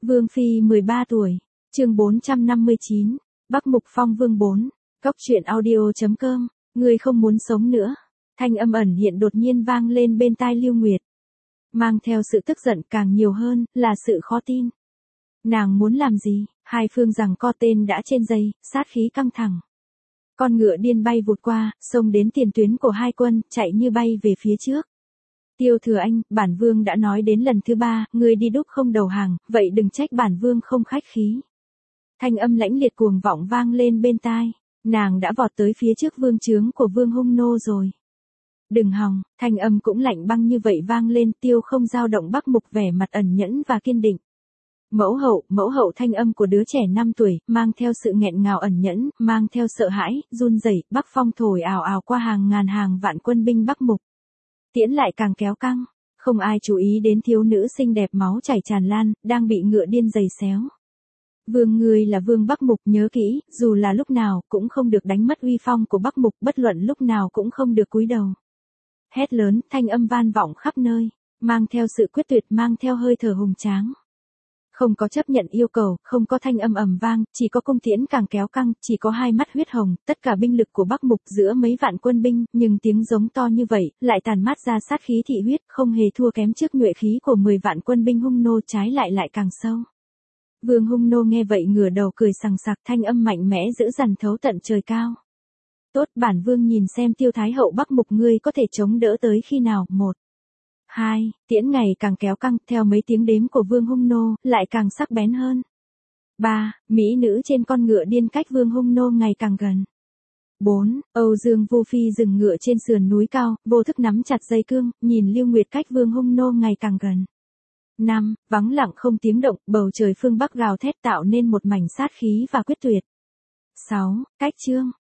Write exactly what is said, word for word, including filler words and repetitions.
Vương Phi mười ba tuổi, chương bốn trăm năm mươi chín, Bắc Mục Phong Vương bốn, Cốc truyện audio.com, người không muốn sống nữa. Thanh âm ẩn hiện đột nhiên vang lên bên tai Lưu Nguyệt. Mang theo sự tức giận càng nhiều hơn, là sự khó tin. Nàng muốn làm gì? Hai phương rằng co tên đã trên dây, sát khí căng thẳng. Con ngựa điên bay vụt qua, xông đến tiền tuyến của hai quân, chạy như bay về phía trước. Tiêu Thừa Anh, bản vương đã nói đến lần thứ ba, ngươi đi đúc không đầu hàng, vậy đừng trách bản vương không khách khí. Thanh âm lãnh liệt cuồng vọng vang lên bên tai, nàng đã vọt tới phía trước vương trướng của vương hung nô rồi. Đừng hòng, thanh âm cũng lạnh băng như vậy vang lên, Tiêu không dao động Bắc Mục vẻ mặt ẩn nhẫn và kiên định. Mẫu hậu, mẫu hậu, thanh âm của đứa trẻ năm tuổi, mang theo sự nghẹn ngào ẩn nhẫn, mang theo sợ hãi, run rẩy, Bắc Phong thổi ào ào qua hàng ngàn hàng vạn quân binh Bắc Mục. Tiễn lại càng kéo căng, không ai chú ý đến thiếu nữ xinh đẹp máu chảy tràn lan, đang bị ngựa điên giày xéo. Vương ngươi là vương Bắc Mục, nhớ kỹ, dù là lúc nào cũng không được đánh mất uy phong của Bắc Mục, bất luận lúc nào cũng không được cúi đầu. Hét lớn, thanh âm van vọng khắp nơi, mang theo sự quyết tuyệt, mang theo hơi thở hùng tráng. Không có chấp nhận yêu cầu, không có thanh âm ầm vang, chỉ có cung tiễn càng kéo căng, chỉ có hai mắt huyết hồng, tất cả binh lực của Bắc Mục giữa mấy vạn quân binh, nhưng tiếng giống to như vậy, lại tàn mát ra sát khí thị huyết, không hề thua kém trước nhuệ khí của mười vạn quân binh hung nô, trái lại lại càng sâu. Vương hung nô nghe vậy ngửa đầu cười sằng sặc, thanh âm mạnh mẽ dữ dằn thấu tận trời cao. Tốt, bản vương nhìn xem Tiêu Thái hậu Bắc Mục ngươi có thể chống đỡ tới khi nào. Một, hai, tiễn ngày càng kéo căng, theo mấy tiếng đếm của vương hung nô, lại càng sắc bén hơn. Ba, mỹ nữ trên con ngựa điên cách vương hung nô ngày càng gần. Bốn, Âu Dương Vô Phi dừng ngựa trên sườn núi cao, vô thức nắm chặt dây cương, nhìn Lưu Nguyệt cách vương hung nô ngày càng gần. Năm, vắng lặng không tiếng động, bầu trời phương Bắc gào thét tạo nên một mảnh sát khí và quyết tuyệt. Sáu, cách chương.